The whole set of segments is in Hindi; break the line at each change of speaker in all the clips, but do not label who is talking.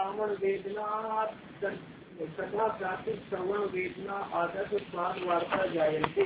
श्रावण वेदना तथा प्रातिक श्रवण वेदना आदर्श स्वाद वार्ता जायन्ते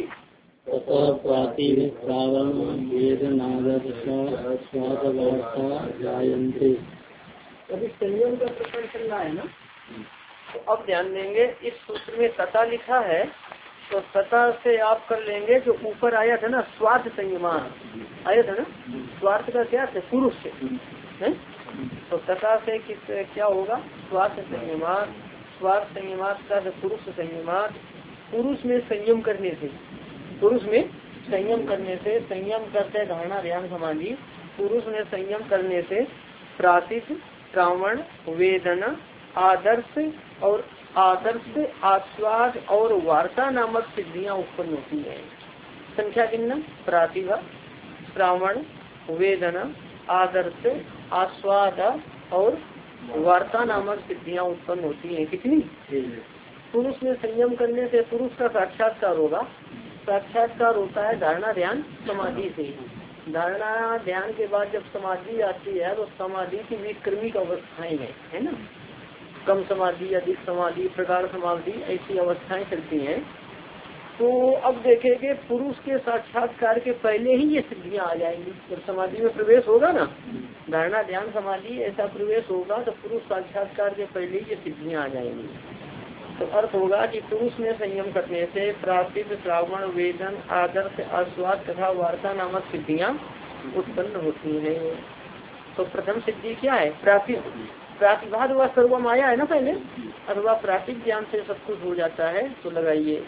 श्रावण वेदनादर्श स्वाद वार्ता जायन्ते।
अभी संयम का प्रकरण चल रहा है ना। तो अब ध्यान देंगे इस सूत्र में तथा लिखा है, तो तथा से आप कर लेंगे जो ऊपर आया था ना स्वार्थ संयमान आया था ना। स्वार्थ का क्या है? पुरुष से है। तो तथा से किस क्या होगा? स्वार्थ संयमान। स्वार्थ संयमात का पुरुष संयमात। पुरुष में संयम करने से, पुरुष में संयम करने से, संयम करते धारणा ध्यान समाधि। पुरुष में संयम करने से प्रातिक श्रावण वेदना आदर्श और आदर्श आस्वाद और वार्ता नामक सिद्धियां उत्पन्न होती है। संख्या गिनना: प्रातिभा, श्रावण, वेदना, आदर्श, आस्वाद और वार्ता नामक सिद्धियां उत्पन्न होती हैं। कितनी? पुरुष में संयम करने से पुरुष का साक्षात्कार होगा। साक्षात्कार होता है धारणा ध्यान समाधि से। धारणा ध्यान के बाद जब समाधि आती है तो समाधि की भी क्रमिक अवस्थाएं हैं, है ना। कम समाधि, अधिक समाधि, प्रगाढ़ समाधि, ऐसी अवस्थाएं चलती हैं। तो अब देखेंगे पुरुष के साक्षात्कार के पहले ही ये सिद्धियां आ जाएंगी। जब समाधि में प्रवेश होगा ना, धारणा ध्यान समाधि ऐसा प्रवेश होगा तो पुरुष साक्षात्कार के पहले ही ये सिद्धियां आ जाएंगी। तो अर्थ होगा कि पुरुष में संयम करने से प्रातिभ श्रावण वेदन आदर्श आस्वाद तथा वार्ता नामक सिद्धियां उत्पन्न होती है। तो प्रथम सिद्धि क्या है? प्रातिभाद व सर्वम आया है ना पहले, अथवा प्रातिभ ज्ञान से सब कुछ हो जाता है। तो लगाइए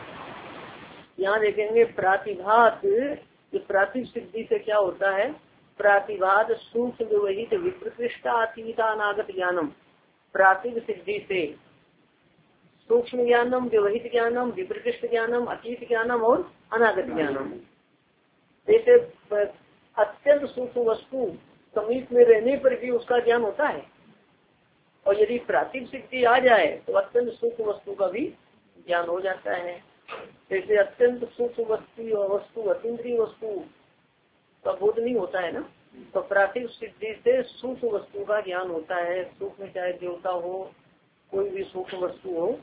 यहाँ देखेंगे प्रातिभात। प्रातिभ सिद्धि से क्या होता है? प्रातिभाद सूक्ष्म व्यवहित विप्रकृष्ट अतीता अनागत ज्ञानम। प्रातिभ सिद्धि से सूक्ष्म ज्ञानम, व्यवहित ज्ञानम, विप्रकृष्ट ज्ञानम, अतीत ज्ञानम और अनागत ज्ञानम। जैसे अत्यंत सूक्ष्म वस्तु समीप में रहने पर भी उसका ज्ञान होता है, और यदि प्रातिभ सिद्धि आ जाए तो अत्यंत सूक्ष्म वस्तु का भी ज्ञान हो जाता है। जैसे अत्यंत सूक्ष्म वस्तु अतीन्द्रिय वस्तु का बोध नहीं होता है ना। तो प्रातिभ सिद्धि से सूक्ष्म वस्तु का ज्ञान होता है। सूक्ष्म चाहे देवता हो, कोई भी सूक्ष्म वस्तु हो,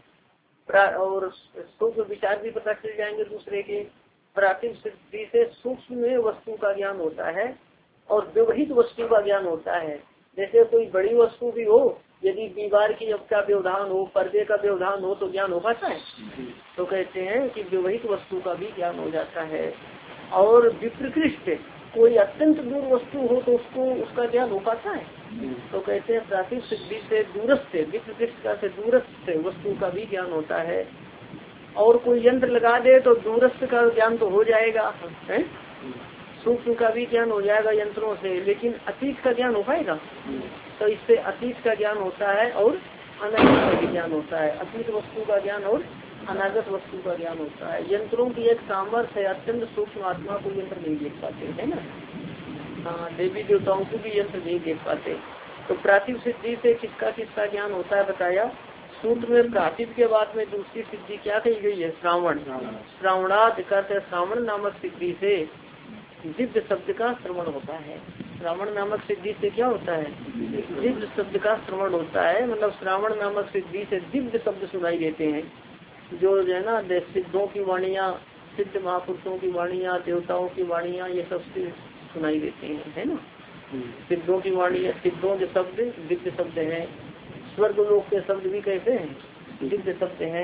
और सूक्ष्म विचार भी पता चल जाएंगे दूसरे के। प्रातिभ सिद्धि से सूक्ष्म वस्तु का ज्ञान होता है और व्यवहित वस्तु का ज्ञान होता है। जैसे कोई बड़ी वस्तु भी हो, यदि दीवार की का व्यवधान हो, पर्दे का व्यवधान हो तो ज्ञान हो पाता है। तो कहते हैं कि व्यवहित वस्तु का भी ज्ञान हो जाता है। और विप्रकृष्ट कोई अत्यंत दूर वस्तु हो तो उसका ज्ञान हो पाता है। तो कहते हैं प्रातिभ सिद्धि से दूरस्थ, विप्रकृष्ट का से दूरस्थ वस्तु का भी ज्ञान होता है। और कोई यंत्र लगा दे तो दूरस्थ का ज्ञान तो हो जाएगा, है? सूक्ष्म का भी ज्ञान हो जाएगा यंत्रों से, लेकिन अतीत का ज्ञान हो पाएगा? तो इससे अतीत का ज्ञान होता है और अनागत का भी ज्ञान होता है। अतीत वस्तु का ज्ञान और अनागत वस्तु का ज्ञान होता है। यंत्रों की एक सामर्थ्य है, अत्यंत सूक्ष्म आत्मा को यंत्र नहीं देख पाते, है ना। हाँ, देवी देवताओं को भी यंत्र नहीं देख पाते। तो प्रातिभ सिद्धि से किसका ज्ञान होता है बताया। सूत्र में प्रातिभ के बाद में दूसरी सिद्धि क्या कही गई है? श्रावण। श्रावणाद करते श्रावण नामक सिद्धि से दिव्य शब्द का श्रवण होता है। श्रावण नामक सिद्धि से क्या होता है? दिव्य शब्द का श्रवण होता है। मतलब श्रावण नामक सिद्धि से दिव्य शब्द सुनाई देते हैं, जो है ना सिद्धों की वाणियाँ, सिद्ध महापुरुषों की वाणियाँ, देवताओं की वाणियाँ, ये सब सुनाई देते हैं, है ना। सिद्धों की वाणियाँ, सिद्धों के शब्द दिव्य शब्द हैं। स्वर्ग लोक के शब्द भी कैसे हैं? दिव्य शब्द हैं।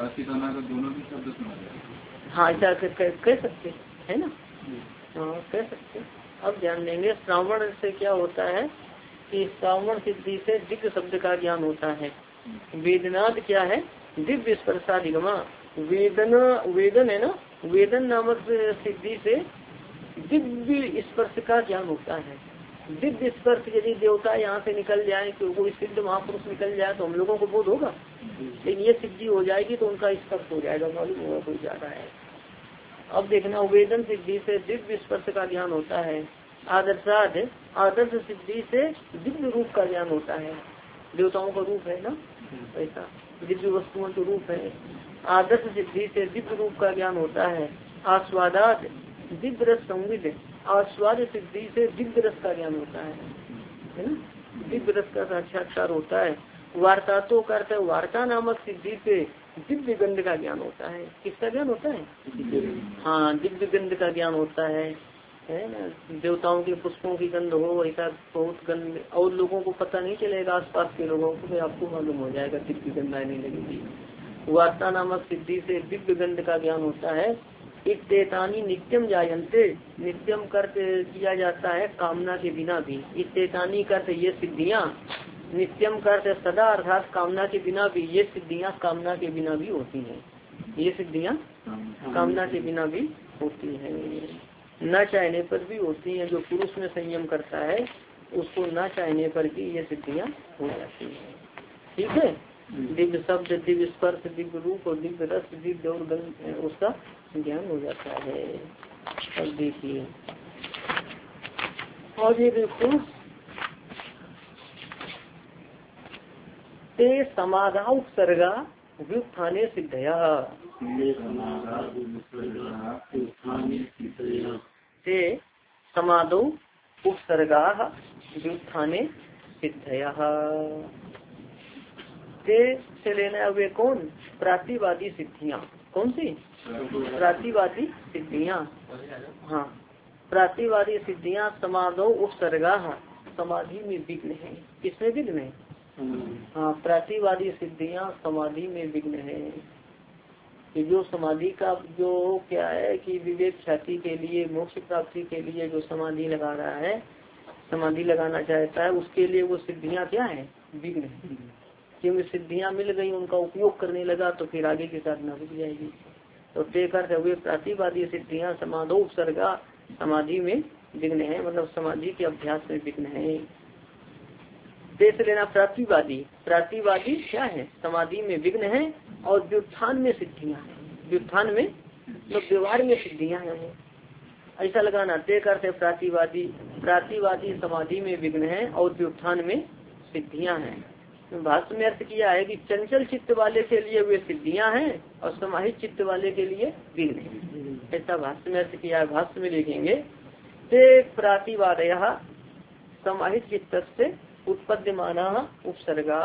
हाँ, ऐसा कह सकते है ना। हाँ, कह सकते। अब ध्यान देंगे श्रावण से क्या होता है कि श्रावण सिद्धि से दिव्य शब्द का ज्ञान होता है। वेदनाद क्या है? दिव्य स्पर्शाधिगमा। वेदन है ना, वेदन नामक सिद्धि से दिव्य स्पर्श का ज्ञान होता है। दिव्य स्पर्श यदि देवता यहाँ से निकल जाए, तो कोई सिद्ध महापुरुष निकल जाए तो हम लोगों को बोध होगा, लेकिन ये सिद्धि हो जाएगी तो उनका स्पर्श हो जाएगा, मालूम होगा कोई जा रहा है। अब देखना, वेदन सिद्धि से दिव्य स्पर्श का ज्ञान होता है। आदर्शाद आदर्श सिद्धि से दिव्य रूप का ज्ञान होता है। देवताओं का रूप है ना, ऐसा दिव्य वस्तुओं के रूप है। आदर्श सिद्धि से दिव्य रूप का ज्ञान होता है। आस्वादात दिव्य रस संविद। आस्वाद सिद्धि से दिव्य रस का ज्ञान होता है ना। दिव्य रस का साक्षात्कार होता है। वार्ता तो करते वार्ता नामक सिद्धि से दिव्य गंध का ज्ञान होता है। किसका ज्ञान होता है? हाँ, दिव्य गंध का ज्ञान होता है ना। देवताओं के पुष्पों की गंध हो, ऐसा बहुत गंध, और लोगों को पता नहीं चलेगा, आसपास के लोगों को, तो आपको मालूम हो जाएगा दिव्य गंध आने लगेगी। वार्ता नामक सिद्धि से दिव्य गंध का ज्ञान होता है। इत्तेतानी नित्यम जायन्ते, नित्यम करते किया जाता है कामना के बिना भी। इत्तेतानी करते ये सिद्धियाँ, नित्यम करते सदा अर्थात कामना के बिना भी, ये सिद्धियाँ कामना के बिना भी होती हैं। ये सिद्धियाँ कामना के बिना भी होती हैं, न चाहने पर भी होती हैं। जो पुरुष में संयम करता है उसको न चाहने पर भी ये सिद्धियाँ हो जाती हैं। ठीक है। दिव्य शब्द, दिव्य स्पर्श, दिव्य रूप और दिव्य रस, दिव्य और गंध, उसका ज्ञान हो जाता है। अब देखिए और ये देखो, ते समाधा उपसर्गा व्युत्थाने सिद्धया, ते समादो उपसर्गा व्युत्थाने सिद्धया। ते से लेना वे कौन? प्रातिवादी सिद्धियाँ। कौन सी? प्रातिवादी सिद्धियाँ। हाँ, प्रातिवादी सिद्धियाँ समादो उपसर्गा, समाधि में विघ्न है। किसमें विघ्न है? हाँ, प्रातिवादी सिद्धियाँ समाधि में विघ्न है। कि जो समाधि का जो क्या है कि विवेक ख्याति के लिए, मोक्ष प्राप्ति के लिए जो समाधि लगा रहा है, समाधि लगाना चाहता है, उसके लिए वो सिद्धियाँ क्या है? विघ्न है। क्योंकि सिद्धियाँ मिल गई, उनका उपयोग करने लगा तो फिर आगे की साधना रुक जाएगी। तो तय करते हुए प्रातिवादी सिद्धियाँ समाधो उपसर्गा, समाधि में विघ्न है, मतलब समाधि के अभ्यास में विघ्न है। देख लेना प्रातिवादी, प्रातिवादी क्या है? समाधि में विघ्न है और व्युत्थान में सिद्धियाँ हैं। व्युत्थान में मतलब व्यवहार में सिद्धियाँ हैं, ऐसा लगाना। तय करते प्रातिवादी, प्रातिवादी समाधि में विघ्न है और व्युत्थान में सिद्धियाँ हैं। भाष्य में अर्थ किया है कि चंचल चित्त वाले के लिए वे सिद्धियां हैं और समाहित चित्त वाले के लिए विघ्न है, ऐसा भाष्य में अर्थ किया है। भाष्य में लिखेंगे ते प्रातिवादय समाहित चित्त से उत्पद्यमाना उपसर्गा,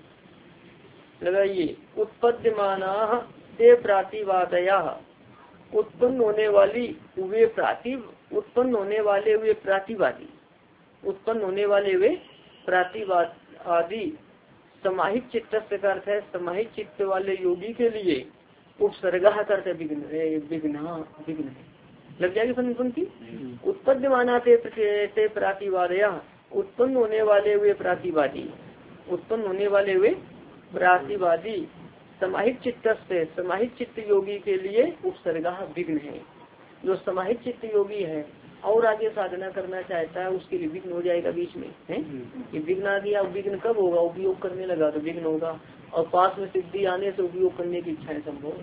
लगाइए उत्पद्यमाना ते प्रातिवादय, उत्पन्न होने वाली वे उत्पन्न होने वाले वे प्रातिवादी, उत्पन्न होने वाले वे प्रातिवादी समाहित चित्त से अर्थ है समाहित चित्त वाले योगी के लिए उपसर्गा करते विघ्न विघ्न लग जाएगी पंक्ति। उत्पद्यमाना ते प्रातिवादया, उत्पन्न होने वाले वे प्रातिवादी, उत्पन्न होने वाले वे प्रातिवादी समाहित चित्त से, समाहित चित्त योगी के लिए उपसर्गा विघ्न है। जो समाहित चित्त योगी है और आगे साधना करना चाहता है उसके लिए विघ्न हो जाएगा बीच में है। कि विघ्न आ गया, विघ्न कब होगा? उपयोग करने लगा तो विघ्न होगा, और पास में सिद्धि आने से उपयोग करने की इच्छा संभव।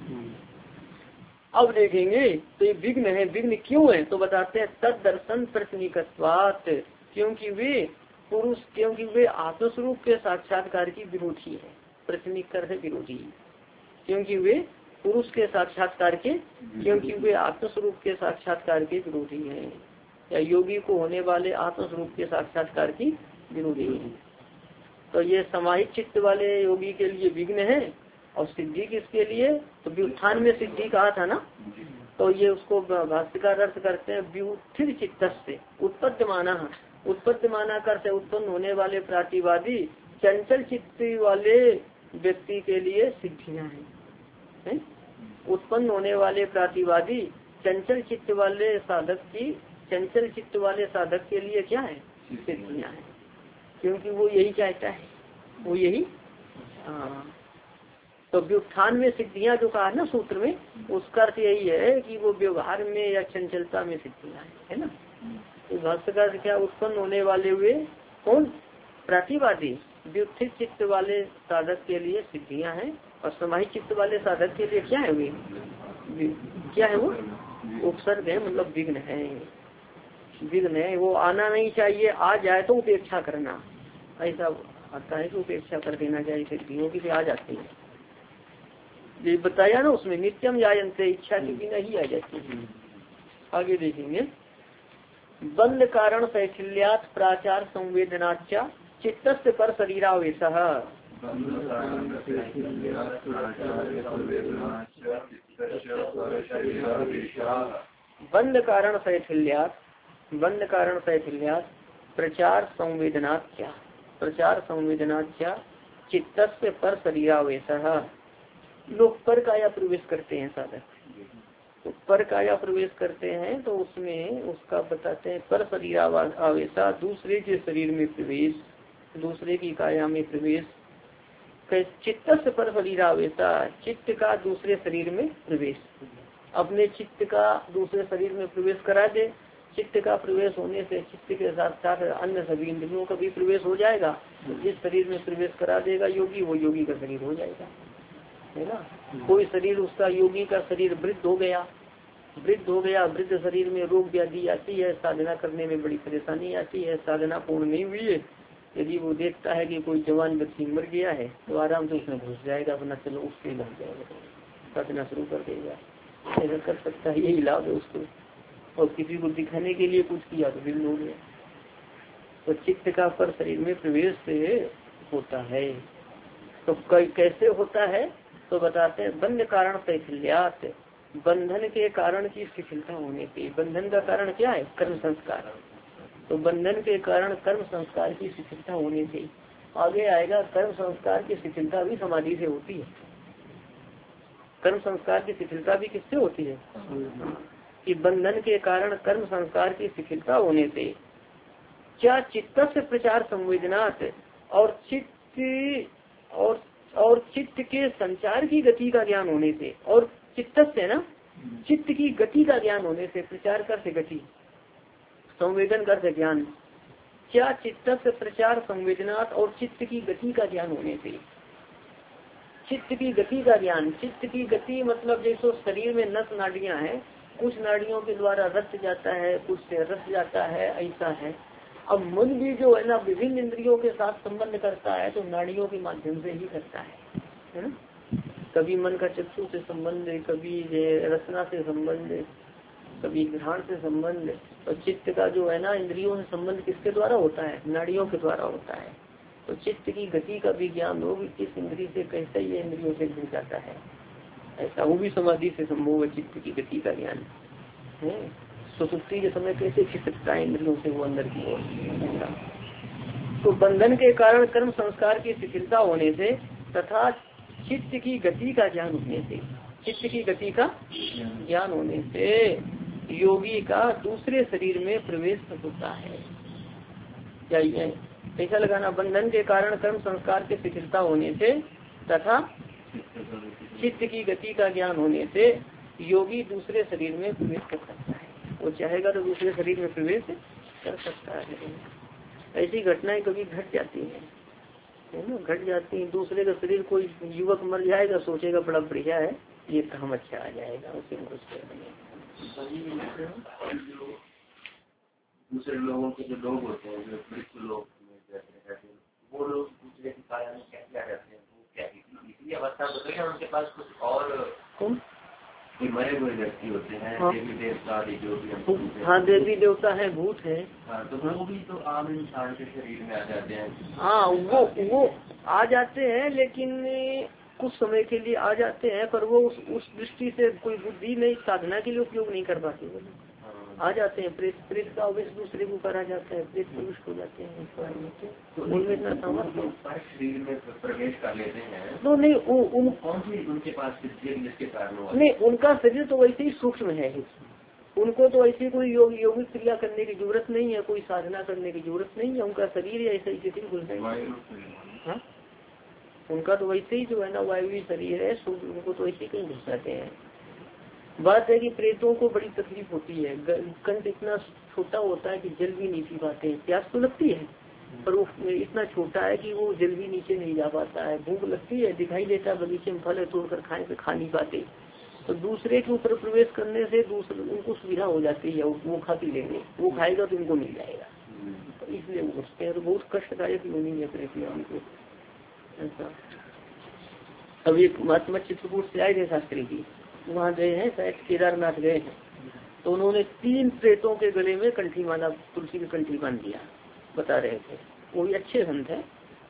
अब देखेंगे तो ये विघ्न है। विघ्न क्यों है? तो बताते हैं तद दर्शन प्रश्निकत्वात्, क्योंकि वे पुरुष, क्योंकि वे आत्मस्वरूप के साक्षात्कार की विरोधी है। प्रश्निक कर है विरोधी, क्योंकि वे पुरुष के साक्षात्कार के, क्योंकि वे आत्मस्वरूप के साक्षात्कार के विरोधी हैं, या योगी को होने वाले आत्मस्वरूप के साक्षात्कार की विरोधी है। तो ये समाहित चित्त वाले योगी के लिए विघ्न है। और सिद्धि किसके लिए? तो व्युत्थान में सिद्धि कहा था ना, तो ये उसको भाष्यकार अर्थ करते हैं व्युत्थित चित्त से उत्पद्यमाना, उत्पद्यमाना करते उत्पन्न होने वाले प्रातिवादी चंचल चित्त वाले व्यक्ति के लिए सिद्धियां हैं। उत्पन्न होने वाले प्रातिवादी चंचल चित्त वाले साधक की, चंचल चित्त वाले साधक के लिए क्या है? सिद्धियां हैं, क्योंकि वो यही चाहता है, वो यही। तो व्युत्थान में सिद्धियां जो कहा ना सूत्र में, उसका अर्थ यही है कि वो व्यवहार में या चंचलता में सिद्धियां है ना। तो भाष्यकार क्या उत्पन्न होने वाले हुए कौन? प्रातिवादी व्युत्थित चित्त वाले साधक के लिए सिद्धियां हैं, और समाहित चित्त वाले साधक के लिए क्या है? वे क्या है? वो उपसर्ग है, मतलब विघ्न है। विघ्न है, वो आना नहीं चाहिए, आ जाए तो उपेक्षा करना, ऐसा आता है कि उपेक्षा कर देना चाहिए। सिद्धियों की आ जाती है, ये बताया ना उसमें नित्यम जायन्ते, इच्छा के बिना ही आ जाती है। आगे देखेंगे बंद कारण शैथिल्यात प्राचार संवेदनाच्या चित्तस्य पर शरीरावेशः। बंद कारण शैथिल्यात प्रचार संवेदनाच्या चित्तस्य पर शरीरावेशः। लोग पर काया प्रवेश करते हैं साधक, तो पर काया प्रवेश करते हैं तो उसमें उसका बताते हैं पर शरीर आवेशा, दूसरे के शरीर में प्रवेश, दूसरे की काया में प्रवेश। चित्त से पर शरीर आवेशा, चित्त का दूसरे शरीर में प्रवेश, अपने चित्त का दूसरे शरीर में प्रवेश करा दे। चित्त का प्रवेश होने से चित्त के साथ साथ अन्य सभी इंद्रियों का भी प्रवेश हो जाएगा। जिस शरीर में प्रवेश करा देगा योगी, वो योगी का शरीर हो जाएगा, है ना। कोई शरीर उसका योगी का शरीर वृद्ध हो गया, वृद्ध शरीर में रोग व्याधि आती है, साधना करने में बड़ी परेशानी आती है, साधना पूर्ण नहीं हुई है। यदि वो देखता है कि कोई जवान व्यक्ति मर गया है तो आराम से उसमें घुस जाएगा, अपना चलो उससे लग जाएगा, साधना शुरू कर देगा। ऐसा कर सकता है, यही लाभ है उसको। और किसी को दिखाने के लिए कुछ किया तो बिल हो गया। तो चित्त का पर शरीर में प्रवेश से होता है। तो कैसे होता है तो बताते हैं, बंध कारण शैथिल्यात, बंधन के कारण की शिथिलता होने से। बंधन का कारण क्या है? कर्म संस्कार। तो बंधन के कारण कर्म संस्कार की शिथिलता होने से आगे आएगा। कर्म संस्कार की शिथिलता भी समाधि से होती है। कर्म संस्कार की शिथिलता भी किससे होती है? कि बंधन के कारण कर्म संस्कार की शिथिलता होने से क्या चित्त से प्रचार संवेदनात्, और चित्त के संचार की गति का ज्ञान होने से, और चित्त से ना चित्त की गति का ज्ञान होने से, प्रचार कर से गति, संवेदन कर से ज्ञान। क्या चित्त से प्रचार संवेदनात् और चित्त की गति का ज्ञान होने से, चित्त की गति का ज्ञान। चित्त की गति मतलब जैसे शरीर में नस नाड़ियां हैं, कुछ नाड़ियों के द्वारा रक्त जाता है, कुछ से रस जाता है, ऐसा है। अब मन भी जो है ना विभिन्न इंद्रियों के साथ संबंध करता है तो नाड़ियों के माध्यम से ही करता है ना। कभी मन का चक्षु से संबंध, कभी रचना से संबंध, कभी घ्राण से संबंध। तो चित्त का जो है ना इंद्रियों से संबंध किसके द्वारा होता है? नाड़ियों के द्वारा होता है। तो चित्त की गति का भी ज्ञान हो, किस इंद्रिय से कैसे ये इंद्रियों से जुड़ जाता है, ऐसा वो भी समाधि से संभव है। चित्त की गति का ज्ञान है। सुसुप्ति के समय कैसे खिसकता है इंद्रियों से वो अंदर की ओर। तो बंधन के कारण कर्म संस्कार की शिथिलता होने से तथा चित्त की गति का ज्ञान होने से, चित्त की गति का ज्ञान होने से योगी का दूसरे शरीर में प्रवेश होता है। चाहिए ऐसा लगाना, बंधन के कारण कर्म संस्कार की शिथिलता होने से तथा चित्त की गति का ज्ञान होने से योगी दूसरे शरीर में प्रवेश कर सकता है। वो चाहेगा तो दूसरे शरीर में प्रवेश कर सकता है। ऐसी घटनाएं कभी घट जाती है ना, घट जाती है। दूसरे का शरीर, कोई युवक मर जाएगा, सोचेगा बड़ा बढ़िया है, ये काम अच्छा आ जाएगा, उसे कुछ
दूसरे लोगों के जो लोग होते हैं, जो लोग वो लोग दूसरे की काया में क्या क्या रहते हैं, वो क्या इसी अवस्था होती है उनके पास कुछ और कोई मरे हुए व्यक्ति होते हैं। हाँ। देवी देवता जो भी,
हाँ देवी देवता है, भूत है।
हाँ, तो वो भी तो आम इंसान के शरीर में आ जाते हैं।
हाँ वो आ जाते हैं, लेकिन कुछ समय के लिए आ जाते हैं, पर वो उस दृष्टि से कोई बुद्धि नहीं, साधना के लिए उपयोग नहीं कर पाते। वो आ जाते हैं। प्रेत का अवश्य दूसरे के ऊपर आ जाता है, प्रेत प्रविष्ट हो जाते हैं। तो उनमें इतना सामर्थ्य
शरीर में प्रवेश कर लेते हैं
तो नहीं,
उनके पास जिसके कारण
नहीं, उनका शरीर तो वैसे ही सूक्ष्म है। उनको तो ऐसी कोई योगिक क्रिया करने की जरूरत नहीं है, कोई साधना करने की जरूरत नहीं है। उनका शरीर ऐसा ही किसी घुस जाएगा। उनका तो वैसे ही जो है ना वायु शरीर है, उनको तो ऐसे कहीं घुस जाते हैं। बात है कि प्रेतों को बड़ी तकलीफ होती है। कंठ इतना छोटा होता है कि जल भी नहीं पी पाते हैं। प्यास तो लगती है पर वो इतना छोटा है कि वो जल भी नीचे नहीं जा पाता है। भूख लगती है, दिखाई देता है बगीचे में फल है, तोड़कर खाए तो खा नहीं पाते। तो दूसरे के ऊपर प्रवेश करने से दूसरे उनको सुविधा हो जाती है, वो खा पी लेंगे, वो खाएगा तो उनको मिल जाएगा। तो इसलिए वो घुसते हैं। तो बहुत कष्टदायक योनि है प्रेत योनि को। ऐसा अब एक महात्मा चित्रकूट से आए थे शास्त्री जी, वहाँ गए हैं, शायद केदारनाथ गए हैं। तो उन्होंने 3 प्रेतों के गले में कंठी माला, तुलसी की कंठी बांध दिया, बता रहे थे। वो भी अच्छे संत है।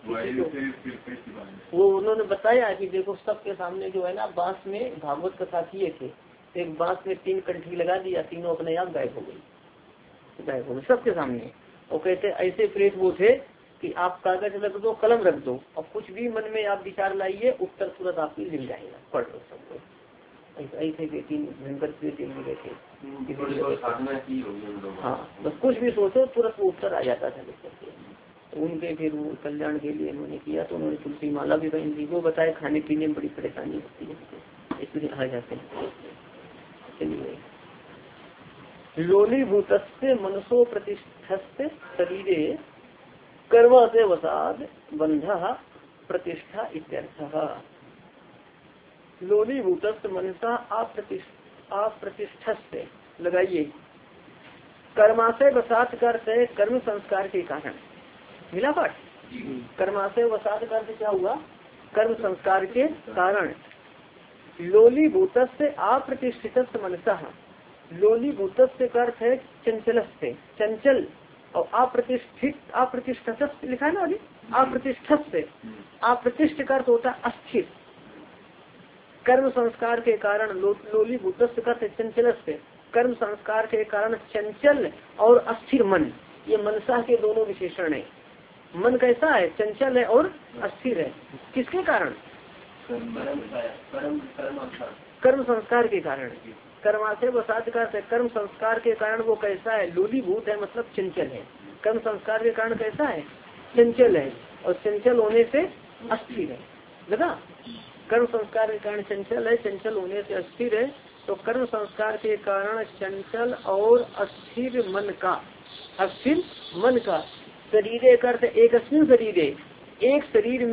वो उन्होंने बताया कि देखो सबके सामने जो है ना बांस में भागवत कथा किए थे, एक बांस में 3 कंठी लगा दिया, तीनों अपने आप गायब हो गई सबके सामने। और कहते ऐसे प्रेत वो थे कि आप कागज रख दो, कलम रख दो, और कुछ भी मन में आप विचार लाइए, उत्तर तुरंत आपकी मिल जाएगा, पढ़ लो सबको। ऐसे 3 भयंकर प्रेत मिले थे। हाँ, बस कुछ भी सोचो तुरंत वो उत्तर आ जाता था लिख करके। तो उनके फिर वो कल्याण के लिए उन्होंने किया, तो उन्होंने तुलसी माला भी पहन दी। वो बताए खाने पीने में बड़ी परेशानी होती है, इसलिए आ जाते हैं। चलिए, लोलीभूतस्य मनसो प्रतिष्ठस्य शरीरे कर्म से वसाद बंध प्रतिष्ठा इत्यर्थः। लोलीभूतस्य मनसा अप्रतिष्ठस्य लगाइए, कर्माशय वसात करते कर्म संस्कार के कारण। मिला पाठ? कर्माशय वसात करते क्या हुआ? कर्म संस्कार के कारण। लोलीभूतस्य अप्रतिष्ठित मनसा, लोलीभूतस्य का अर्थ है चंचल से, चंचल, और अप्रतिष्ठित लिखा है ना अभी, अप्रतिष्ठित से, अप्रतिष्ठ का अर्थ होता है अस्थिर। कर्म संस्कार के कारण लोलीभूतस्य का अर्थ चंचल से, कर्म संस्कार के कारण चंचल और अस्थिर मन, ये मनसा के दोनों विशेषण है। मन कैसा है? चंचल है और अस्थिर है। किसके कारण? कर्म संस्कार के कारण। कर्माशय वसात का कर्म संस्कार के कारण वो कैसा है? लोलीभूत है, मतलब चंचल है। कर्म संस्कार के कारण कैसा है? चंचल है, और चंचल होने से अस्थिर है। लगा? कर्म संस्कार के कारण चंचल है, चंचल होने से अस्थिर है। तो कर्म संस्कार के कारण चंचल और अस्थिर मन का, अस्थिर मन का शरीर करते एक अस्मिन शरीरे, एक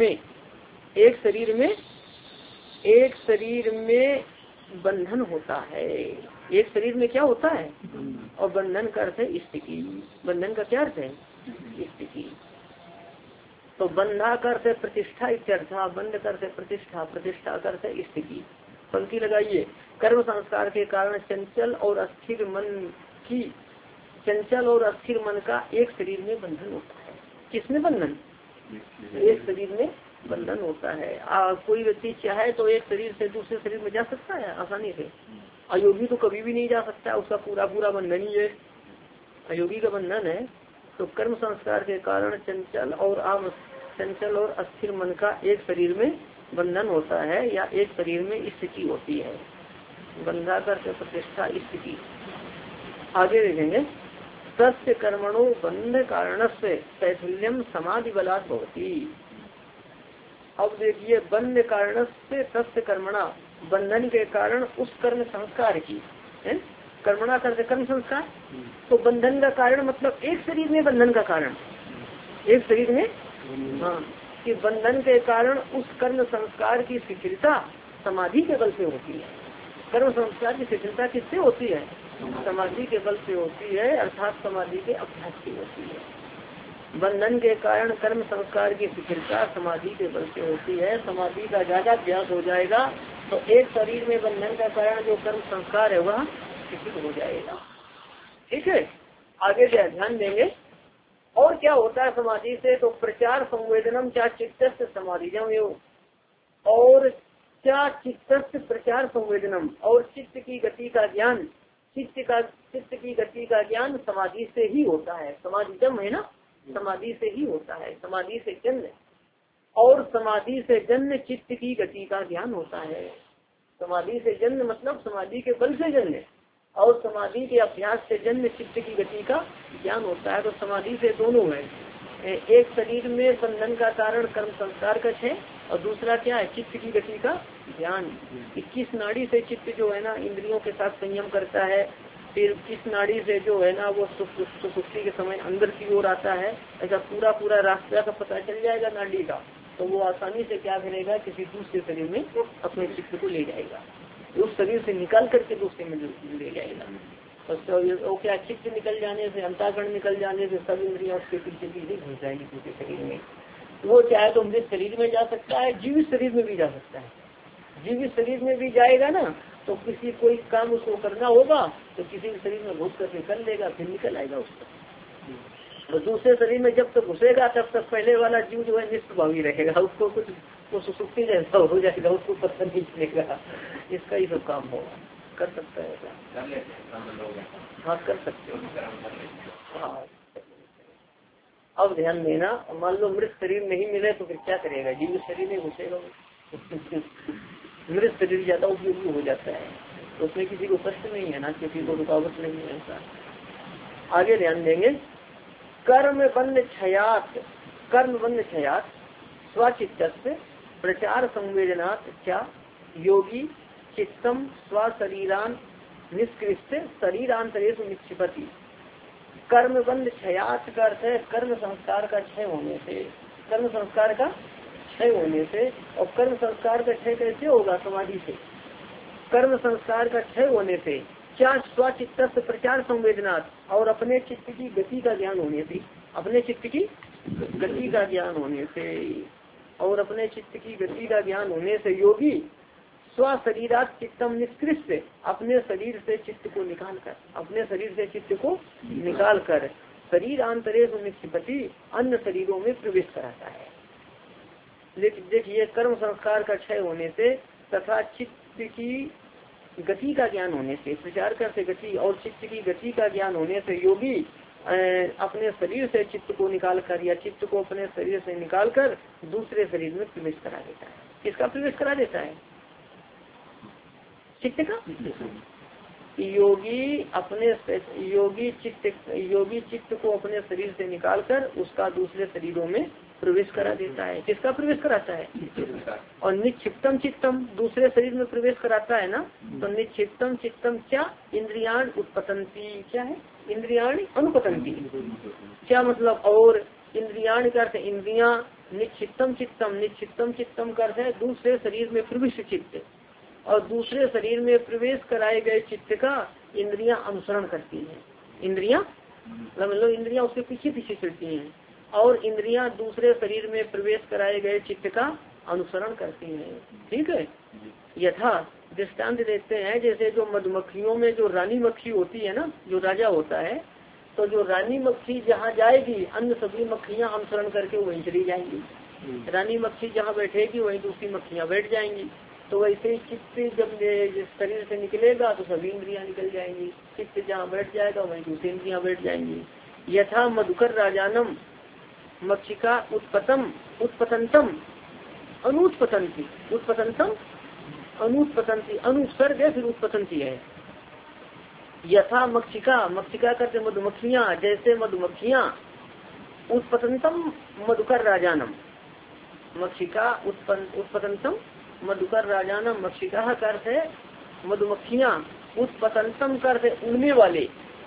शरीर में बंधन होता है। एक शरीर में क्या होता है? और बंधन का अर्थ है स्थिति। बंधन का क्या अर्थ है? स्थिति। तो बंधा का अर्थ है प्रतिष्ठा इत्यर्थ, बंध का अर्थ है प्रतिष्ठा, प्रतिष्ठा का अर्थ है स्थिति। पंक्ति लगाइए, कर्म संस्कार के कारण चंचल और अस्थिर मन का एक शरीर में बंधन होता है। किसमें बंधन? एक शरीर में बंधन होता है। कोई व्यक्ति चाहे तो एक शरीर से दूसरे शरीर में जा सकता है आसानी से। अयोगी तो कभी भी नहीं जा सकता, उसका पूरा बंधन ही है, अयोगी का बंधन है। तो कर्म संस्कार के कारण चंचल और अस्थिर मन का एक शरीर में बंधन होता है, या एक शरीर में स्थिति होती है। बंधा करके प्रतिष्ठा स्थिति। आगे देखेंगे, तस्य कर्मणो बंध कारण से शैथिल्यम समाधि बलात् भवति। अब देखिए, बंध कारण से तस्य कर्मणा, बंधन के कारण उस कर्म संस्कार की, कर्मणा करते कर्म संस्कार, तो बंधन का कारण मतलब एक शरीर में बंधन का कारण, एक शरीर में, हाँ, कि बंधन के कारण उस कर्म संस्कार की शिथिलता समाधि के बल से होती है। कर्म संस्कार की शिथिलता किससे होती है? समाधि के बल से होती है, अर्थात समाधि के अभ्यास से होती है। बंधन के कारण कर्म संस्कार की शिथिलता समाधि के बल से होती है। समाधि का ज्यादा अभ्यास हो जाएगा तो एक शरीर में बंधन का कारण जो कर्म संस्कार है वह शिथिल हो जाएगा। ठीक है, आगे से ध्यान देंगे। और क्या होता है समाधि से? तो प्रचार संवेदनम चा चित्त समाधिजम योग, और क्या चित्त प्रचार संवेदनम, और चित्त की गति का ज्ञान, चित्त की गति का ज्ञान समाधि से ही होता है। समाधिजम है ना, समाधि से ही होता है, समाधि से जन्म, और समाधि से जन्म चित्त की गति का ज्ञान होता है। समाधि से जन्म मतलब समाधि के बल से जन्म, और समाधि के अभ्यास से जन्म चित्त की गति का ज्ञान होता है। तो समाधि से दोनों है, एक शरीर में बंधन का कारण कर्म संस्कार का है, और दूसरा क्या है? चित्त की गति का ज्ञान। 21 नाड़ी से चित्त जो है ना इंद्रियों के साथ संयम करता है, फिर किस नाड़ी से जो है ना वो सुसुप्ति के समय अंदर की ओर आता है। ऐसा पूरा रास्ता का पता चल जाएगा नाड़ी का, तो वो आसानी से क्या करेगा? किसी दूसरे शरीर में अपने चित्त को ले जाएगा, उस शरीर से निकाल करके दूसरे में ले जाएगा। तो क्या चित्त निकल जाने से, अंतःकरण निकल जाने से सब इंद्रियां उसके पीछे पीछे घुस जाएंगी दूसरे शरीर में। वो चाहे तो मृत शरीर में जा सकता है, जीवित शरीर में भी जा सकता है। जीवित शरीर में भी जाएगा ना तो किसी कोई काम उसको करना होगा तो किसी के शरीर में घुस करके कर लेगा, फिर निकल आएगा उसका। तो दूसरे शरीर में जब तक घुसेगा तब तक पहले वाला जीव जो है निष्प्रभावी रहेगा, उसको कुछ वो सुसुप्ति जैसा हो जाएगा, उसको पता नहीं चलेगा। इसका ही सब काम होगा, कर सकता है ऐसा। हाँ कर सकते हो। हाँ अब ध्यान देना, मान लो मृत शरीर नहीं मिले तो फिर क्या करेगा, जीव शरीर में घुसेगा। मृत शरीर ज्यादा उपयोगी हो जाता है, तो उसमें किसी को कष्ट नहीं है ना, किसी को रुकावट नहीं है ऐसा। आगे ध्यान देंगे, कर्म बंध क्षयात, कर्म बंध क्षयात स्वचित्त प्रचार संवेदनात् क्या योगी चित्तम स्वशरीरान निष्कृष्ट शरीरांतरेषु निक्षिपति। कर्म बंध क्षयात का अर्थ है कर्म संस्कार का क्षय होने से, कर्म संस्कार का क्षय होने से। और कर्म संस्कार का क्षय कैसे होगा, समाधि से। कर्म संस्कार का क्षय होने से क्या, स्वचित्त प्रचार संवेदना और अपने चित्त की गति का ज्ञान होने से, अपने चित्त की गति का ज्ञान होने से, और अपने चित्त की गति का ज्ञान होने से योगी स्वशरीरात चित्तम निष्कृष्ट, अपने शरीर से चित्त को निकाल कर, अपने शरीर से चित्त को निकाल कर शरीर आंतरेषु निक्षिपति, अन्य शरीरों में प्रवेश कराता है। लेकिन देखिए, कर्म संस्कार का क्षय होने से तथा चित्त की गति का ज्ञान होने से, प्रचार करते गति और चित्त की गति का ज्ञान होने से योगी अपने शरीर से चित्त को निकाल कर या चित्त को अपने शरीर से निकाल कर दूसरे शरीर में प्रवेश करा देता है। किसका प्रवेश करा देता है, चित्त का। योगी चित्त को अपने शरीर से निकालकर उसका दूसरे शरीरों में प्रवेश करा देता है। किसका प्रवेश कराता है, और निक्षिप्तम चित्तम, दूसरे शरीर में प्रवेश कराता है ना, तो निक्षिप्तम चित्तम क्या, इंद्रियाण उत्पतंती, क्या है, इंद्रियाण अनुपतंती, क्या मतलब, और इंद्रियाण का अर्थ इंद्रिया, निक्षिप्तम चित्तम, निक्षिप्तम चित्तम का अर्थ है दूसरे शरीर में प्रविष्ट चित्त, और दूसरे शरीर में प्रवेश कराए गए चित्त का इंद्रियां अनुसरण करती हैं। इंद्रियां मतलब इंद्रियां उसके पीछे पीछे चलती हैं, और इंद्रियां दूसरे शरीर में प्रवेश कराए गए चित्त का अनुसरण करती हैं। ठीक है, यथा दृष्टांत देते हैं, जैसे जो मधुमक्खियों में जो रानी मक्खी होती है ना, जो राजा होता है, तो जो रानी मक्खी जहाँ जाएगी अन्य सभी मक्खियाँ अनुसरण करके वहीं चली जाएंगी। रानी मक्खी जहाँ बैठेगी वहीं दूसरी मक्खियाँ बैठ जाएंगी। तो वैसे ही चित्त जब शरीर से निकलेगा तो सभी इंद्रियां निकल जाएंगी, चित्त जहाँ बैठ जाएगा वहीं दूसरी इंद्रियां बैठ जाएंगी। यथा मधुकर राजानम मक्षिका उत्पतंतम अनुत्पतंती, उत्पतंतम अनुत्पतंती, अनुसर्ग है फिर उत्पतंती है। यथा मक्षिका, मक्षिका करते मधुमक्खियाँ, जैसे मधुमक्खियाँ, उत्पतंतम मधुकर राजानम, मक्षिका उत्पतंतम मधुकर राजानम, मक्षिका का अर्थ है मधुमक्खियाँ, उत्पतंतम का अर्थ है उड़ने वाले,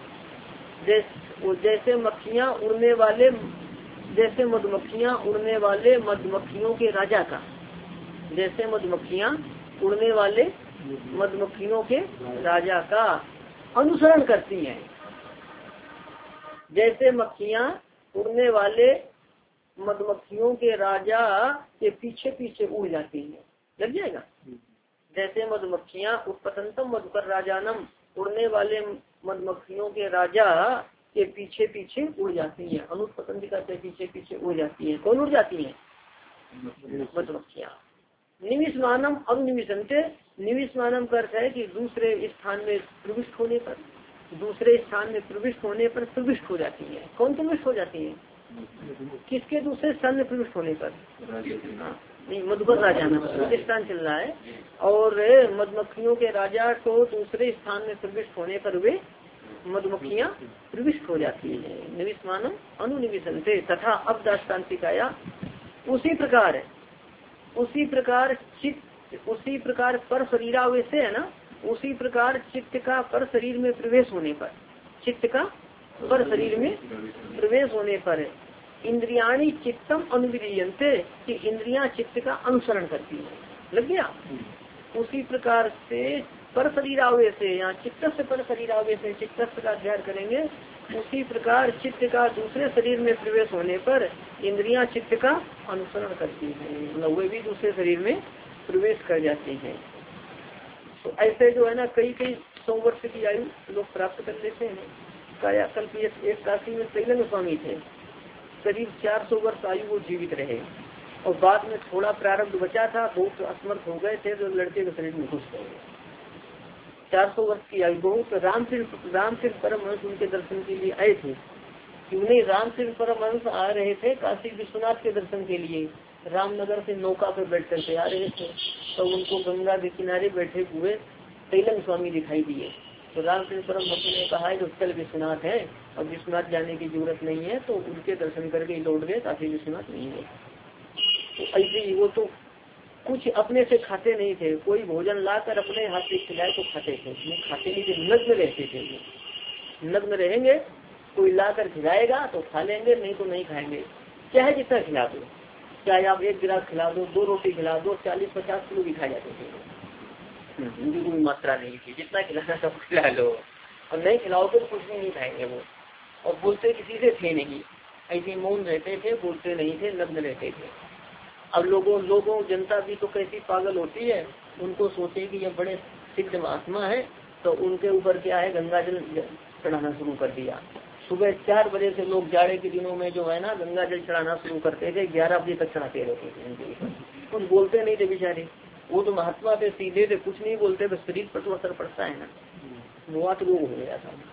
जैसे मक्खियाँ उड़ने वाले, जैसे मधुमक्खियाँ उड़ने वाले मधुमक्खियों के राजा का, जैसे मधुमक्खियाँ उड़ने वाले मधुमक्खियों के राजा का अनुसरण करती हैं। जैसे मक्खियाँ उड़ने वाले मधुमक्खियों के राजा के पीछे पीछे उड़ जाती हैं, लग जाएगा। जैसे मधुमक्खियाँ उत्पतंतम मधुकर राजानम, उड़ने वाले मधुमक्खियों के राजा के पीछे पीछे उड़ जाती हैं, अनुत्पतंतिका के पीछे पीछे उड़ जाती हैं। कौन उड़ जाती हैं, मधुमक्खियाँ। निमिषमानम अनुनिमिषन्ते, निमिषमानम का अर्थ है कि दूसरे स्थान में प्रविष्ट होने पर, दूसरे स्थान में प्रविष्ट होने पर प्रविष्ट हो जाती है। कौन प्रविष्ट हो जाती है, किसके दूसरे स्थान में प्रविष्ट होने पर, नहीं मधुकर राजा ना स्थान चल रहा है, और मधुमक्खियों के राजा को दूसरे स्थान में प्रविष्ट होने पर वे मधुमक्खियाँ प्रविष्ट हो जाती है। निविष्मानम अनुनिविशन्ते तथा अब दाष्टान्तिकाया, उसी प्रकार पर शरीरावेश है ना, उसी प्रकार चित्त का पर शरीर में प्रवेश होने पर, चित्त का पर शरीर में प्रवेश होने पर इंद्रियाणी चित्तम अनुविधीयन्ते, कि इंद्रियां चित्त का अनुसरण करती है। लग गया। उसी प्रकार से पर शरीरावेश है, यहाँ चित्त से पर शरीरावेश है, चित्त का अध्ययन करेंगे। उसी प्रकार चित्त का दूसरे शरीर में प्रवेश होने पर इंद्रियां चित्त का अनुसरण करती हैं, मतलब वे भी दूसरे शरीर में प्रवेश कर जाती हैं। तो ऐसे जो है ना कई 100 वर्ष की आयु लोग प्राप्त कर लेते हैं। कायाकल्प एक काशी में तैलंग स्वामी थे, करीब 400 वर्ष आयु वो जीवित रहे और बाद में थोड़ा प्रारब्ध बचा था, बहुत असमर्थ हो गए थे तो लड़के के शरीर में घुस गए। 400 वर्ष की आयु बहुत। रामकृष्ण परमहंस उनके दर्शन के लिए आए थे। क्यों नहीं, रामकृष्ण परमहंस आ रहे थे काशी विश्वनाथ के दर्शन के लिए, रामनगर से नौका पर बैठ करके आ रहे थे, तो उनको गंगा के किनारे बैठे हुए तैलंग स्वामी दिखाई दिए। तो रामकृष्ण परमहंस ने कहा जो चल विश्वनाथ है, अब विश्वनाथ जाने की जरूरत नहीं है, तो उनके दर्शन करके लौट गए, काशी विश्वनाथ नहीं है। तो ऐसे ही वो तो कुछ अपने से खाते नहीं थे, कोई भोजन लाकर अपने हाथ से खिलाए तो खाते थे, खाते नहीं थे, नग्न रहते थे। नग्न रहेंगे, कोई लाकर खिलाएगा तो खा लेंगे, नहीं तो नहीं खाएंगे, चाहे जितना खिला दो, चाहे आप 1 गिलास खिला दो, 2 रोटी खिला दो, 40-50 किलो भी खा जाते थे। उनकी कोई मात्रा नहीं थी, जितना खिलाना सब खिला लो, और नहीं खिलाओगे तो कुछ भी नहीं खाएंगे वो। और बोलते किसी से थे नहीं, ऐसे मौन रहते थे, बोलते नहीं थे, नग्न रहते थे। अब लोगों जनता भी तो कैसी पागल होती है, उनको सोचे कि ये बड़े सिद्ध महात्मा है, तो उनके ऊपर क्या है गंगा जल चढ़ाना शुरू कर दिया। सुबह 4 बजे से लोग जाड़े के दिनों में जो है ना गंगा जल चढ़ाना शुरू करते थे, 11 बजे तक चढ़ाते रहते थे उनके ऊपर। कुछ बोलते नहीं थे बेचारे, वो तो महात्मा थे, सीधे थे, कुछ नहीं बोलते, तो शरीर पर तो असर पड़ता है ना। वात रोग हो गया था,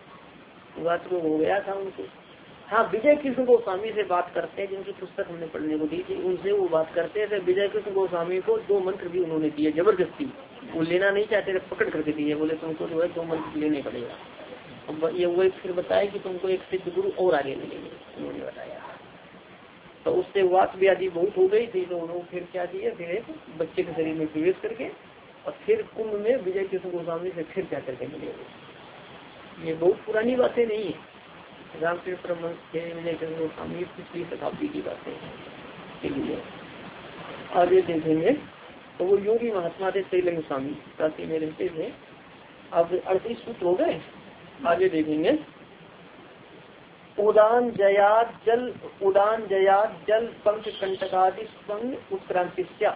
वात रोग हो गया था उनको। हाँ, विजय कृष्ण गोस्वामी से बात करते हैं, जिनकी पुस्तक हमने पढ़ने को दी थी, उनसे वो बात करते थे। विजय कृष्ण गोस्वामी को 2 मंत्र भी उन्होंने दिए जबरदस्ती, वो लेना नहीं चाहते थे, पकड़ करके दिए, बोले तुमको जो है 2 मंत्र लेने पड़ेगा। अब ये वो फिर बताया कि तुमको एक सिद्ध गुरु और आगे मिलेंगे, उन्होंने बताया। तो उससे वात व्याधि बहुत हो गई थी, तो उन्होंने फिर क्या किया, फिर एक बच्चे के शरीर में प्रवेश करके और फिर कुंभ में विजय कृष्ण गोस्वामी से फिर जा करके मिले। ये बहुत पुरानी बातें नहीं है, रामकृष्ण परमहंस के विजय कृष्ण गोस्वामी पिछली शताब्दी की बातें के लिए। आगे देखेंगे तो वो योगी महात्मा थे तैलंग स्वामी, काशी में रहते थे। अब 38 सूत्र हो गए, आगे देखेंगे। उदान जयाद जल पंख कंटकादि संग उत्क्रांतिश्च।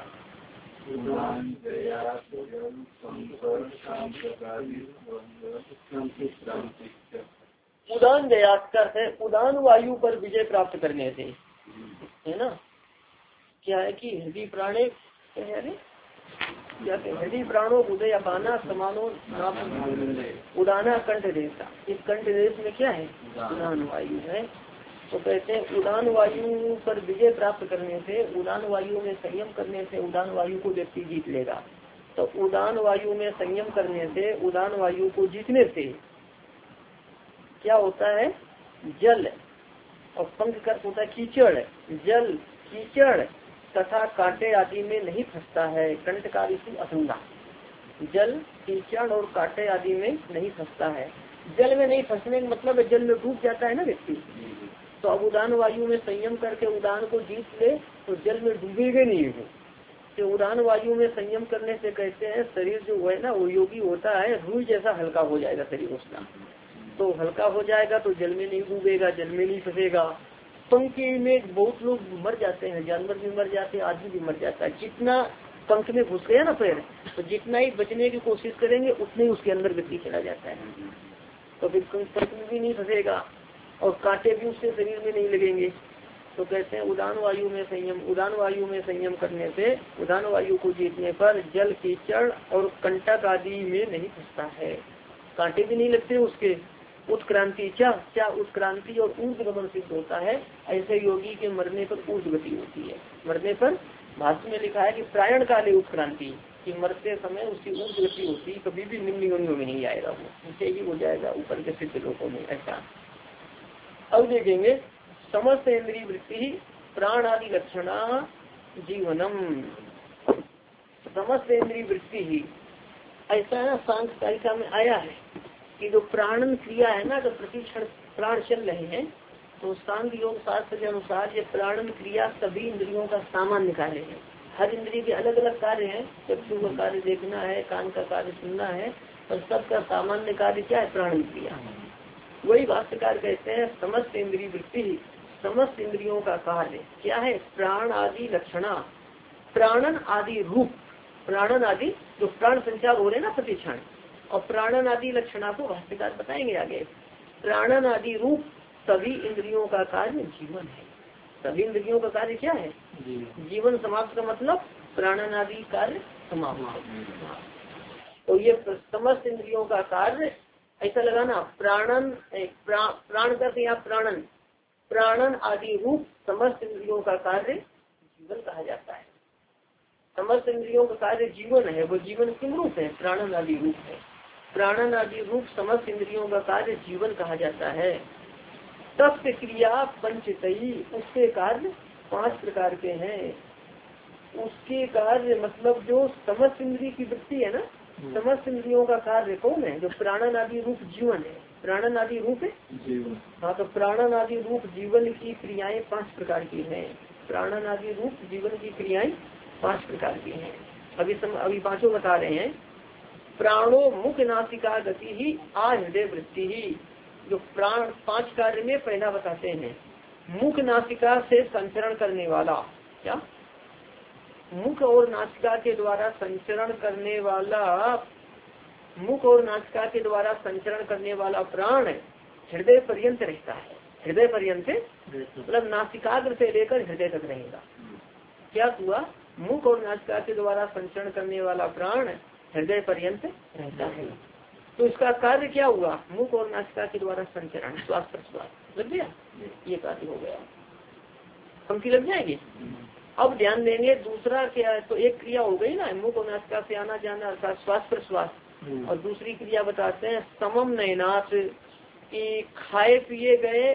उदान जयाद का है उदान वायु पर विजय प्राप्त करने से, है ना। क्या है कि हृदय प्राणे हृदय प्राणो उदय अपाना समानो उदाना कंठ देशा। इस कंठ देश में क्या है, उदान वायु है। तो कहते हैं उदान वायु पर विजय प्राप्त करने से, उदान वायु में संयम करने से उदान वायु को व्यक्ति जीत लेगा। तो उदान वायु में संयम करने से, उदान वायु को जीतने से क्या होता है, जल और पंख का होता है कीचड़, जल कीचड़ तथा कांटे आदि में नहीं फंसता है। कंटकारी असंगा, जल कीचड़ और कांटे आदि में नहीं फंसता है। जल में नहीं फंसने का मतलब है जल में डूब जाता है ना व्यक्ति। तो अब उदान वायु में संयम करके उदान को जीत ले तो जल में डूबेगा नहीं है। तो उदान वायु में संयम करने से कहते हैं शरीर जो है ना वो योगी होता है, रुई जैसा हल्का हो जाएगा शरीर उसका। तो हल्का हो जाएगा तो जल में नहीं डूबेगा, जल में नहीं फंसेगा। पंख में बहुत लोग मर जाते हैं, जानवर भी मर जाते हैं, आदमी भी मर जाता है। जितना पंख में घुस गया ना पैर, तो जितना ही बचने की कोशिश करेंगे उतने ही उसके अंदर व्यक्ति चला जाता है। तो फिर पंख में भी नहीं फंसेगा और कांटे भी उसके शरीर में नहीं लगेंगे। तो कहते हैं उदान वायु में संयम, उदान वायु में संयम करने से, उदान वायु को जीतने पर जल कीचड़ और कंटक आदि में नहीं फंसता है, कांटे भी नहीं लगते उसके। उत्क्रांति क्या उत्क्रांति और ऊर्ध्व गमन सिद्ध होता है। ऐसे योगी के मरने पर ऊर्ध्व गति होती है। मरने पर भाष्य में लिखा है कि प्रायण काले उत्क्रांति, कि मरते समय उसकी ऊर्ध्व गति होती, कभी भी निम्न योनियों में नहीं आएगा, वो नीचे ही हो जाएगा ऊपर के सिद्ध लोगों में, ऐसा। अब देखेंगे समस्त इंद्रिय वृत्ति प्राण आदि लक्षणा जीवनम। समस्त इंद्रिय वृत्ति ही ऐसा है, सांख्यकारिका में आया है कि जो प्राणन क्रिया है ना, तो प्रतिक्षण प्राण चल रहे हैं, तो सांख्य योग शास्त्र के अनुसार ये प्राणन क्रिया सभी इंद्रियों का सामान्य कार्य है। हर इंद्रिय के अलग अलग कार्य हैं, चक्षु का कार्य देखना है, कान का कार्य सुनना है, और सबका सामान्य कार्य क्या है, प्राणन क्रिया। वही भाष्यकार कहते हैं समस्त इंद्रिय वृत्ति, समस्त इंद्रियों का कार्य क्या है, प्राण आदि लक्षणा, प्राणन आदि रूप, प्राणन आदि जो प्राण संचार हो रहे ना प्रतिक्षण, और प्राणन आदि लक्षणा को भाष्यकार बताएंगे आगे। प्राणन आदि रूप सभी इंद्रियों का कार्य जीवन है। सभी इंद्रियों का कार्य क्या है? जीवन समाप्त का मतलब प्राणन आदि कार्य समाप्त। तो ये समस्त इंद्रियों का कार्य ऐसा लगाना, प्राणन प्राण करते या प्राणन, प्राणन आदि रूप समस्त इंद्रियों का कार्य जीवन कहा जाता है। समस्त इंद्रियों का कार्य जीवन है। वो जीवन किन रूप है? प्राणन आदि रूप है। प्राणन आदि रूप समस्त इंद्रियों का कार्य जीवन कहा जाता है। तस्य क्रिया पंचतई, उसके कार्य 5 प्रकार के हैं। उसके कार्य मतलब जो समस्त इंद्रिय की वृत्ति है ना, समस्त इंद्रियों का कार्य कौन है? जो प्राणन आदि रूप जीवन है। प्राणन आदि रूप जीवन। हाँ, तो प्राणन आदि रूप जीवन की क्रियाएं 5 प्रकार की हैं। प्राणन आदि रूप जीवन की क्रियाएं 5 प्रकार की हैं। अभी 5 बता रहे हैं। प्राणो मुख नासिका गति ही हृदय वृत्ति ही। जो प्राण 5 कार्य में पहला बताते हैं, मुख नासिका से संचरण करने वाला, क्या मुख और नासिका के द्वारा संचरण करने वाला, मुख और नासिका के द्वारा संचरण करने वाला प्राण हृदय पर्यंत रहता है। हृदय पर्यंत मतलब नासिकाग्र से लेकर हृदय तक रहेगा। क्या हुआ? मुख और नासिका के द्वारा संचरण करने वाला प्राण हृदय पर्यंत रहता है। तो इसका कार्य क्या हुआ? मुख और नासिका के द्वारा संचरण, श्वास प्रश्वास लग गया, ये कार्य हो गया। पंक्ति लग जाएगी। अब ध्यान देंगे दूसरा क्या है। तो एक क्रिया हो गई ना, मुख और नासिका से आना जाना अर्थात श्वास प्रश्वास, और दूसरी क्रिया बताते हैं समम नयनाथ की खाए पिए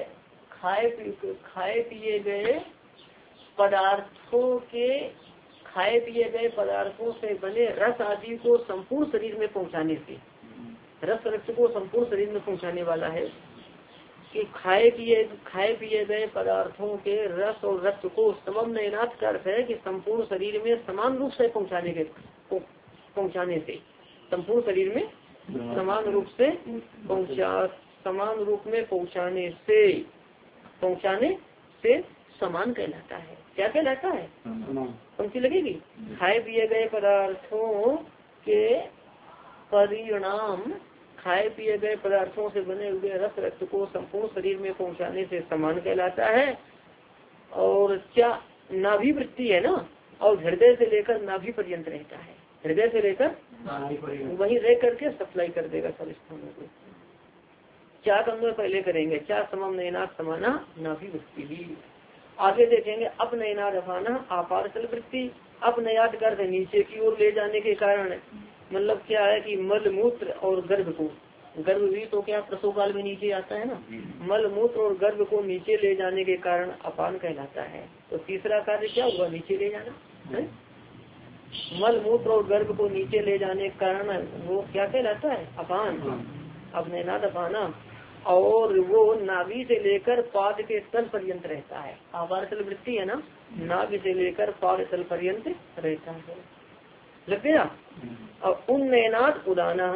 गए पदार्थों के, खाए पिए गए पदार्थों से बने रस आदि को संपूर्ण शरीर में पहुंचाने से, रस को संपूर्ण शरीर में पहुंचाने वाला है कि खाए पिए गए पदार्थों के रस और रक्त को समम नयनाथ का अर्थ है कि संपूर्ण शरीर में समान रूप से पहुंचाने से, संपूर्ण शरीर में समान रूप में पहुंचाने से समान कहलाता है। क्या कहलाता है? पंक्ति लगेगी। खाए पिए गए पदार्थों के परिणाम, खाए पिए गए पदार्थों से बने हुए रस रक्त को संपूर्ण शरीर में पहुंचाने से समान कहलाता है। और क्या नाभि वृत्ति है ना, और हृदय से लेकर नाभि पर्यंत रहता है। हृदय से लेकर वहीं रह करके सप्लाई कर देगा सब स्थानों को। क्या कम पहले करेंगे, क्या समम नयनाथ समाना नाभि वृत्ति ही। आगे देखेंगे अपनयनाद अपाना आपार्षण वृत्ति। अपनयाद कर नीचे की ओर ले जाने के कारण, मतलब क्या है कि मल मूत्र और गर्भ को, गर्भ भी तो क्या प्रसव काल में नीचे आता है ना, मल मूत्र और गर्भ को नीचे ले जाने के कारण अपान कहलाता है। तो तीसरा कार्य क्या हुआ? नीचे ले जाना है? मल मूत्र और गर्भ को नीचे ले जाने के कारण वो क्या कहलाता है? अपान। अपनयनाद अपाना। और वो नाभि से लेकर पाद के तल पर्यंत रहता है। आपार्षण वृत्ति है ना, नाभि से लेकर पाद तल पर्यंत रहता है। लग गया। और उन्नयनाद उदाना,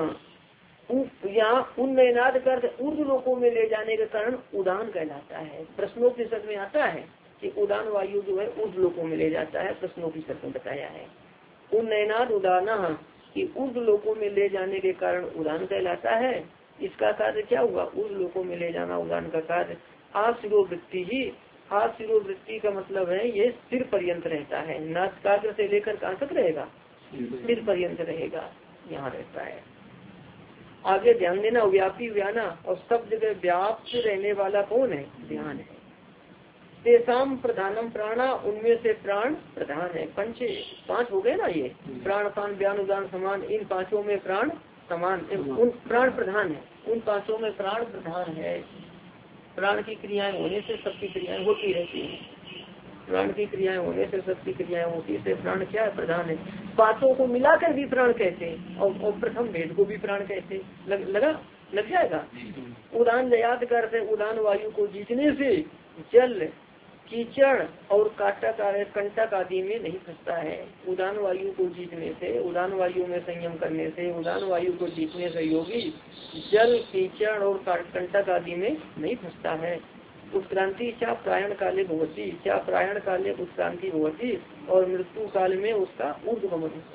यहाँ उन्नयनाद कर ऊर्ध्व लोकों में ले जाने के कारण उदान कहलाता है। प्रश्नोपनिषद में आता है कि उदान वायु जो है ऊर्ध्व लोकों में ले जाता है, प्रश्नोपनिषद में बताया है। उन्नयनाद उदाना कि ऊर्ध्व लोकों में ले जाने के कारण उदान कहलाता है। इसका कार्य क्या हुआ? ऊर्ध्व लोकों में ले जाना उदान का कार्य। आशिरोवृत्ति ही, आशिरोवृत्ति का मतलब है ये सिर पर्यंत रहता है। नासिकाग्र से लेकर कहाँ तक रहेगा? सिर पर्यंत रहेगा, यहाँ रहता है। आगे ध्यान देना, व्यापी व्याना, और सब जगह व्याप्त रहने वाला कौन है? ध्यान है। तेसाम प्रधानम प्राणा, उनमें से प्राण प्रधान है। 5 हो गए ना ये, प्राण पान व्यान उदान समान, इन 5 में प्राण समान, उन प्राण प्रधान है, उन 5 में प्राण प्रधान है। प्राण की क्रियाएं होने से सबकी क्रियाएं होती रहती है। प्राण की क्रियाएं होने से सबकी क्रियाएं होती है। प्राण क्या है? प्रधान है। 5 को मिलाकर भी प्राण कहते हैं, और प्रथम भेद को भी प्राण कहते हैं। लग जाएगा। उदान याद करते, उदान वायु को जीतने से जल, कीचड़ और कंटक आदि में नहीं फंसता है। उदान वायु को जीतने से, उदान वायु में संयम करने से, उदान वायु को जीतने से योगी जल, कीचड़ और कंटक आदि में नहीं फंसता है। उत्क्रांति क्या प्रायण काले भवती, क्या प्रायण काले उत्क्रांति भवती, और मृत्यु काल में उसका ऊर्ध्वगमन होता है।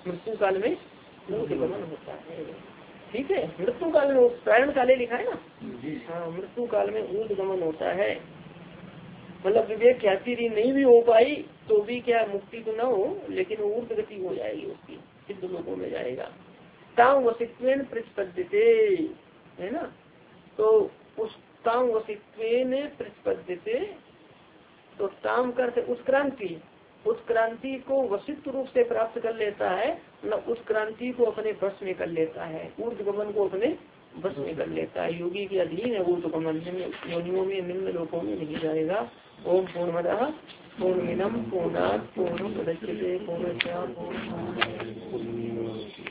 मृत्यु काल में ऊर्ध्वगमन होता है। ठीक है, मृत्यु काल में, प्राण काले लिखा है ना, हाँ, मृत्यु काल में ऊर्ध्वगमन होता है। मतलब विवेक ख्याति नहीं भी हो पाई तो भी क्या मुक्ति तो न हो, लेकिन ऊर्ध्व गति हो जाएगी उसकी, सिद्ध लोगों में जाएगा। ताम वसित्वेन प्रतिपद्यते, है ना, तो उस ताम वसित्वेन प्रतिपद्यते, तो ताम करते उत्क्रांति, उस क्रांति को वसित्व रूप से प्राप्त कर लेता है, मतलब उस क्रांति को अपने वश में कर लेता है, ऊर्ध्वगमन को अपने वश में कर लेता है। योगी के अधीन है ऊर्ध्वगमन, योनियों में निम्न लोकों में नहीं जाएगा। ओम पूर्णमदः पूर्णमिदं पूर्णात् पूर्णमुदच्यते पूर्णस्य पूर्णमादाय